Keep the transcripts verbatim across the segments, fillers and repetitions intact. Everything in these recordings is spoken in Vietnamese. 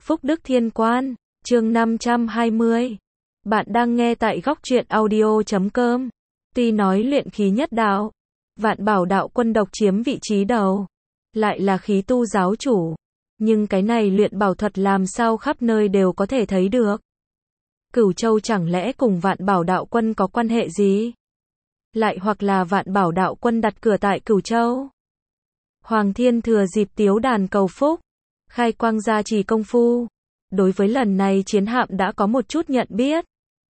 Phúc Đức Thiên Quan, chương năm trăm hai mươi. Bạn đang nghe tại góc truyện audio chấm com. Tuy nói luyện khí nhất đạo, Vạn Bảo đạo quân độc chiếm vị trí đầu, lại là khí tu giáo chủ, nhưng cái này luyện bảo thuật làm sao khắp nơi đều có thể thấy được. Cửu Châu chẳng lẽ cùng Vạn Bảo đạo quân có quan hệ gì? Lại hoặc là Vạn Bảo đạo quân đặt cửa tại Cửu Châu? Hoàng Thiên thừa dịp tiếu đàn cầu phúc, khai quang gia trì công phu, đối với lần này chiến hạm đã có một chút nhận biết.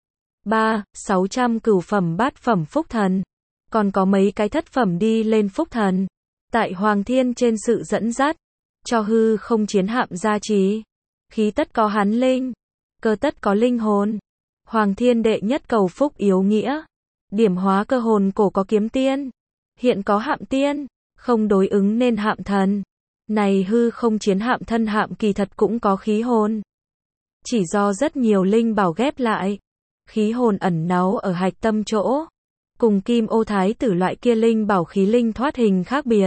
ba, sáu trăm cửu phẩm bát phẩm phúc thần, còn có mấy cái thất phẩm đi lên phúc thần. Tại Hoàng Thiên trên sự dẫn dắt, cho hư không chiến hạm gia trì, khí tất có hắn linh, cơ tất có linh hồn. Hoàng Thiên đệ nhất cầu phúc yếu nghĩa, điểm hóa cơ hồn cổ có kiếm tiên, hiện có hạm tiên, không đối ứng nên hạm thần. Này hư không chiến hạm thân hạm kỳ thật cũng có khí hồn, chỉ do rất nhiều linh bảo ghép lại, khí hồn ẩn náu ở hạch tâm chỗ, cùng kim ô thái tử loại kia linh bảo khí linh thoát hình khác biệt,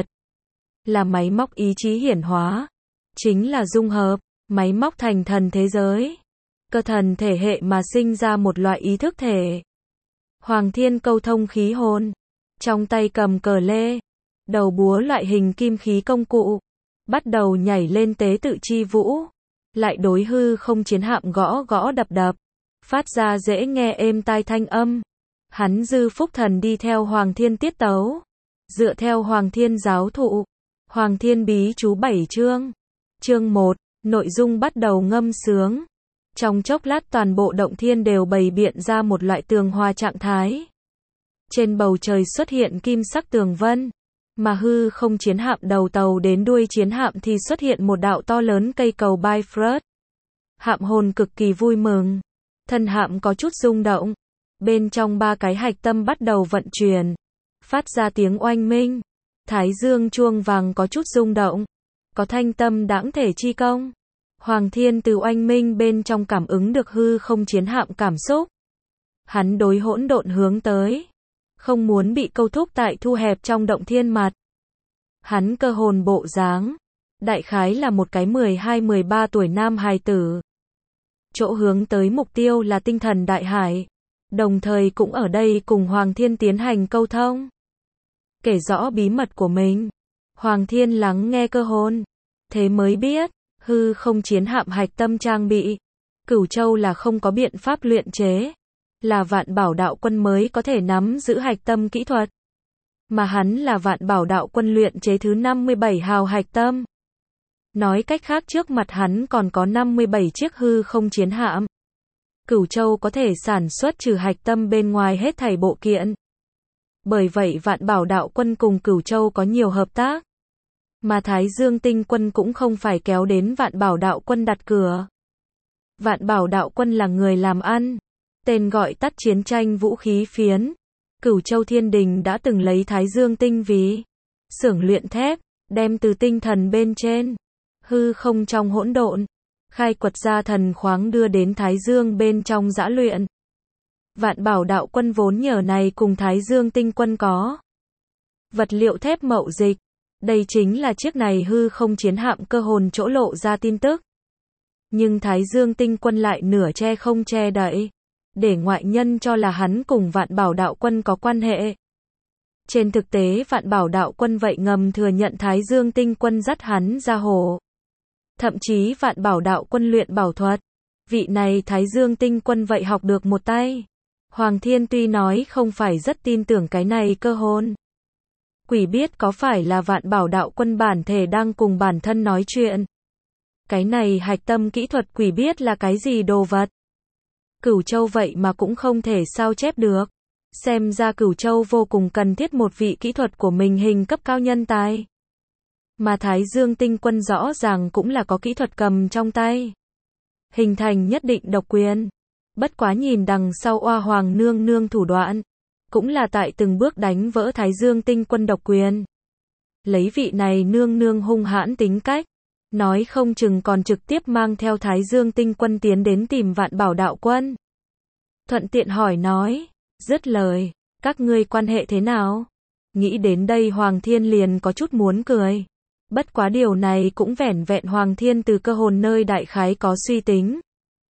là máy móc ý chí hiển hóa, chính là dung hợp, máy móc thành thần thế giới, cơ thần thể hệ mà sinh ra một loại ý thức thể. Hoàng Thiên câu thông khí hồn, trong tay cầm cờ lê, đầu búa loại hình kim khí công cụ, bắt đầu nhảy lên tế tự chi vũ, lại đối hư không chiến hạm gõ gõ đập đập, phát ra dễ nghe êm tai thanh âm. Hắn dư phúc thần đi theo Hoàng Thiên tiết tấu, dựa theo Hoàng Thiên giáo thụ, Hoàng Thiên bí chú bảy chương. Chương một, nội dung bắt đầu ngâm sướng. Trong chốc lát toàn bộ động thiên đều bày biện ra một loại tường hòa trạng thái. Trên bầu trời xuất hiện kim sắc tường vân, mà hư không chiến hạm đầu tàu đến đuôi chiến hạm thì xuất hiện một đạo to lớn cây cầu Bifrost. Hạm hồn cực kỳ vui mừng, thân hạm có chút rung động, bên trong ba cái hạch tâm bắt đầu vận chuyển, phát ra tiếng oanh minh. Thái dương chuông vàng có chút rung động, có thanh tâm đãng thể chi công. Hoàng Thiên từ oanh minh bên trong cảm ứng được hư không chiến hạm cảm xúc. Hắn đối hỗn độn hướng tới, không muốn bị câu thúc tại thu hẹp trong động thiên mặt. Hắn cơ hồn bộ dáng, đại khái là một cái mười hai mười ba tuổi nam hài tử. Chỗ hướng tới mục tiêu là tinh thần đại hải, đồng thời cũng ở đây cùng Hoàng Thiên tiến hành câu thông, kể rõ bí mật của mình. Hoàng Thiên lắng nghe cơ hồn, thế mới biết, hư không chiến hạm hạch tâm trang bị, Cửu Châu là không có biện pháp luyện chế, là Vạn Bảo đạo quân mới có thể nắm giữ hạch tâm kỹ thuật. Mà hắn là Vạn Bảo đạo quân luyện chế thứ năm mươi bảy hào hạch tâm. Nói cách khác trước mặt hắn còn có năm mươi bảy chiếc hư không chiến hạm. Cửu Châu có thể sản xuất trừ hạch tâm bên ngoài hết thảy bộ kiện. Bởi vậy Vạn Bảo đạo quân cùng Cửu Châu có nhiều hợp tác. Mà Thái Dương tinh quân cũng không phải kéo đến Vạn Bảo đạo quân đặt cửa. Vạn Bảo đạo quân là người làm ăn, tên gọi tắt chiến tranh vũ khí phiến. Cửu Châu Thiên Đình đã từng lấy Thái Dương tinh vì xưởng luyện thép, đem từ tinh thần bên trên, hư không trong hỗn độn, khai quật ra thần khoáng đưa đến Thái Dương bên trong giã luyện. Vạn Bảo đạo quân vốn nhờ này cùng Thái Dương tinh quân có vật liệu thép mậu dịch. Đây chính là chiếc này hư không chiến hạm cơ hồn chỗ lộ ra tin tức. Nhưng Thái Dương tinh quân lại nửa che không che đậy, để ngoại nhân cho là hắn cùng Vạn Bảo đạo quân có quan hệ. Trên thực tế Vạn Bảo đạo quân vậy ngầm thừa nhận Thái Dương tinh quân dắt hắn ra hồ. Thậm chí Vạn Bảo đạo quân luyện bảo thuật, vị này Thái Dương tinh quân vậy học được một tay. Hoàng Thiên tuy nói không phải rất tin tưởng cái này cơ hồn, quỷ biết có phải là Vạn Bảo đạo quân bản thể đang cùng bản thân nói chuyện. Cái này hạch tâm kỹ thuật quỷ biết là cái gì đồ vật. Cửu Châu vậy mà cũng không thể sao chép được. Xem ra Cửu Châu vô cùng cần thiết một vị kỹ thuật của mình hình cấp cao nhân tài. Mà Thái Dương tinh quân rõ ràng cũng là có kỹ thuật cầm trong tay, hình thành nhất định độc quyền. Bất quá nhìn đằng sau Oa Hoàng nương nương thủ đoạn, cũng là tại từng bước đánh vỡ Thái Dương tinh quân độc quyền. Lấy vị này nương nương hung hãn tính cách, nói không chừng còn trực tiếp mang theo Thái Dương tinh quân tiến đến tìm Vạn Bảo đạo quân. Thuận tiện hỏi nói, dứt lời, các ngươi quan hệ thế nào? Nghĩ đến đây Hoàng Thiên liền có chút muốn cười. Bất quá điều này cũng vẻn vẹn Hoàng Thiên từ cơ hồn nơi đại khái có suy tính.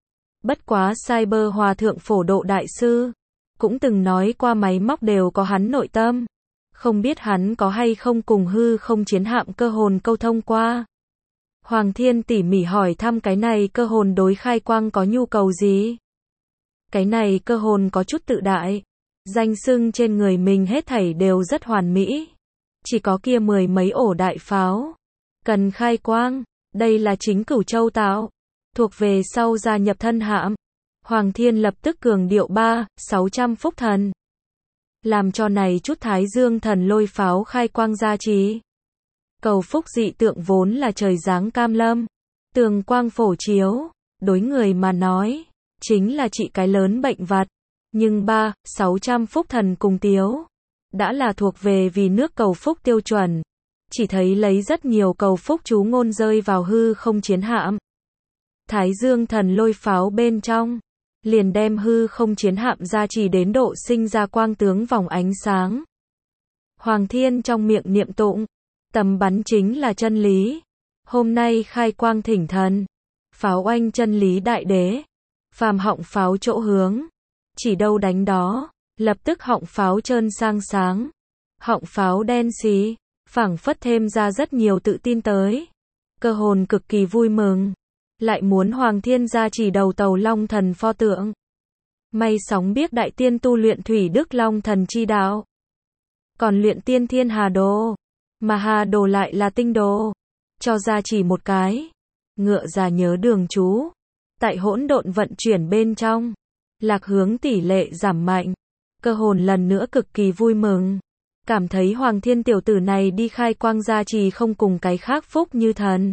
Bất quá Cyber Hòa Thượng Phổ Độ Đại Sư cũng từng nói qua máy móc đều có hắn nội tâm. Không biết hắn có hay không cùng hư không chiến hạm cơ hồn câu thông qua. Hoàng Thiên tỉ mỉ hỏi thăm cái này cơ hồn đối khai quang có nhu cầu gì. Cái này cơ hồn có chút tự đại. Danh xưng trên người mình hết thảy đều rất hoàn mỹ. Chỉ có kia mười mấy ổ đại pháo. Cần khai quang. Đây là chính Cửu Châu tạo. Thuộc về sau gia nhập thân hạm. Hoàng Thiên lập tức cường điệu ba, sáu trăm phúc thần. Làm cho này chút Thái Dương thần lôi pháo khai quang gia trì. Cầu phúc dị tượng vốn là trời giáng cam lâm. Tường quang phổ chiếu. Đối người mà nói. Chính là trị cái lớn bệnh vặt. Nhưng ba, sáu trăm phúc thần cùng tiếu. Đã là thuộc về vì nước cầu phúc tiêu chuẩn. Chỉ thấy lấy rất nhiều cầu phúc chú ngôn rơi vào hư không chiến hạm. Thái Dương thần lôi pháo bên trong. Liền đem hư không chiến hạm gia trì đến độ sinh ra quang tướng vòng ánh sáng. Hoàng Thiên trong miệng niệm tụng. Tầm bắn chính là chân lý. Hôm nay khai quang thỉnh thần. Pháo oanh chân lý đại đế. Phàm họng pháo chỗ hướng. Chỉ đâu đánh đó. Lập tức họng pháo trơn sang sáng. Họng pháo đen xí. Phảng phất thêm ra rất nhiều tự tin tới. Cơ hồn cực kỳ vui mừng. Lại muốn Hoàng Thiên gia trì đầu tàu Long Thần pho tượng. May sóng biết đại tiên tu luyện Thủy Đức Long Thần chi đạo. Còn luyện tiên Thiên Hà Đồ. Mà Hà Đồ lại là tinh đồ. Cho gia trì một cái. Ngựa già nhớ đường chú. Tại hỗn độn vận chuyển bên trong. Lạc hướng tỷ lệ giảm mạnh. Cơ hồn lần nữa cực kỳ vui mừng. Cảm thấy Hoàng Thiên tiểu tử này đi khai quang gia trì không cùng cái khác phúc như thần.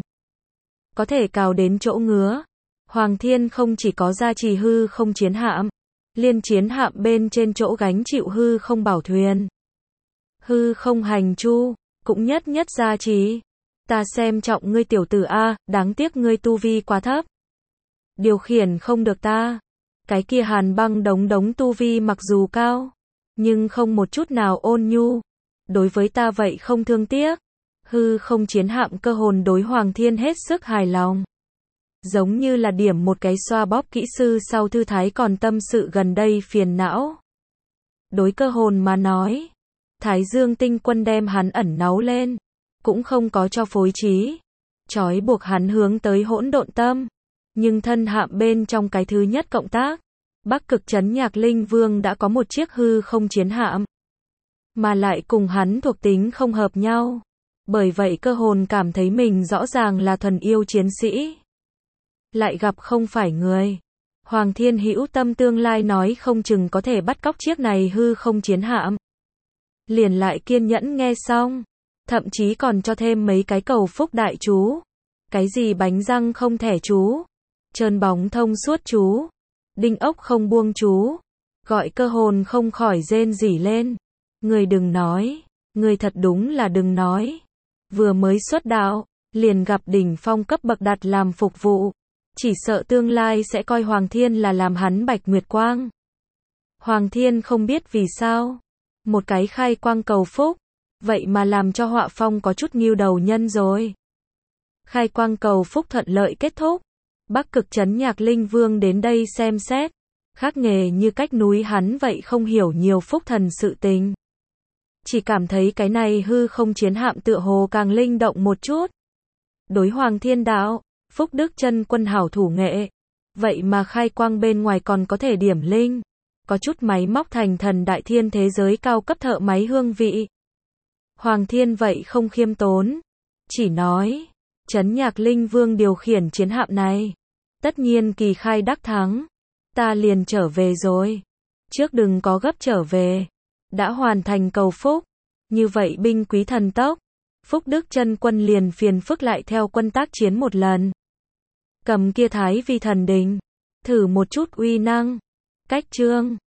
Có thể cào đến chỗ ngứa. Hoàng Thiên không chỉ có gia trì hư không chiến hạm. Liên chiến hạm bên trên chỗ gánh chịu hư không bảo thuyền. Hư không hành chu. Cũng nhất nhất gia trì. Ta xem trọng ngươi tiểu tử A, đáng tiếc ngươi tu vi quá thấp. Điều khiển không được ta. Cái kia Hàn Băng đống đống tu vi mặc dù cao. Nhưng không một chút nào ôn nhu. Đối với ta vậy không thương tiếc. Hư không chiến hạm cơ hồn đối Hoàng Thiên hết sức hài lòng. Giống như là điểm một cái xoa bóp kỹ sư sau thư thái còn tâm sự gần đây phiền não. Đối cơ hồn mà nói. Thái Dương tinh quân đem hắn ẩn náu lên. Cũng không có cho phối trí. Trói buộc hắn hướng tới hỗn độn tâm. Nhưng thân hạm bên trong cái thứ nhất cộng tác. Bắc Cực Trấn Nhạc Linh Vương đã có một chiếc hư không chiến hạm. Mà lại cùng hắn thuộc tính không hợp nhau. Bởi vậy cơ hồn cảm thấy mình rõ ràng là thuần yêu chiến sĩ. Lại gặp không phải người. Hoàng Thiên hữu tâm tương lai nói không chừng có thể bắt cóc chiếc này hư không chiến hạm. Liền lại kiên nhẫn nghe xong. Thậm chí còn cho thêm mấy cái cầu phúc đại chú. Cái gì bánh răng không thẻ chú. Trơn bóng thông suốt chú. Đinh ốc không buông chú. Gọi cơ hồn không khỏi rên rỉ lên. Người đừng nói. Người thật đúng là đừng nói. Vừa mới xuất đạo. Liền gặp đỉnh phong cấp bậc đặt làm phục vụ. Chỉ sợ tương lai sẽ coi Hoàng Thiên là làm hắn Bạch Nguyệt Quang. Hoàng Thiên không biết vì sao. Một cái khai quang cầu phúc. Vậy mà làm cho Họa Phong có chút nghiêu đầu nhân rồi. Khai quang cầu phúc thuận lợi kết thúc. Bắc Cực Trấn Nhạc Linh Vương đến đây xem xét. Khác nghề như cách núi hắn vậy không hiểu nhiều phúc thần sự tình. Chỉ cảm thấy cái này hư không chiến hạm tựa hồ càng linh động một chút. Đối Hoàng Thiên đạo, Phúc Đức chân quân hảo thủ nghệ. Vậy mà khai quang bên ngoài còn có thể điểm linh. Có chút máy móc thành thần đại thiên thế giới cao cấp thợ máy hương vị. Hoàng Thiên vậy không khiêm tốn. Chỉ nói, Trấn Nhạc Linh Vương điều khiển chiến hạm này. Tất nhiên kỳ khai đắc thắng. Ta liền trở về rồi. Trước đừng có gấp trở về. Đã hoàn thành cầu phúc. Như vậy binh quý thần tốc. Phúc Đức chân quân liền phiền phức lại theo quân tác chiến một lần. Cầm kia thái vi thần đình. Thử một chút uy năng. Cách chương.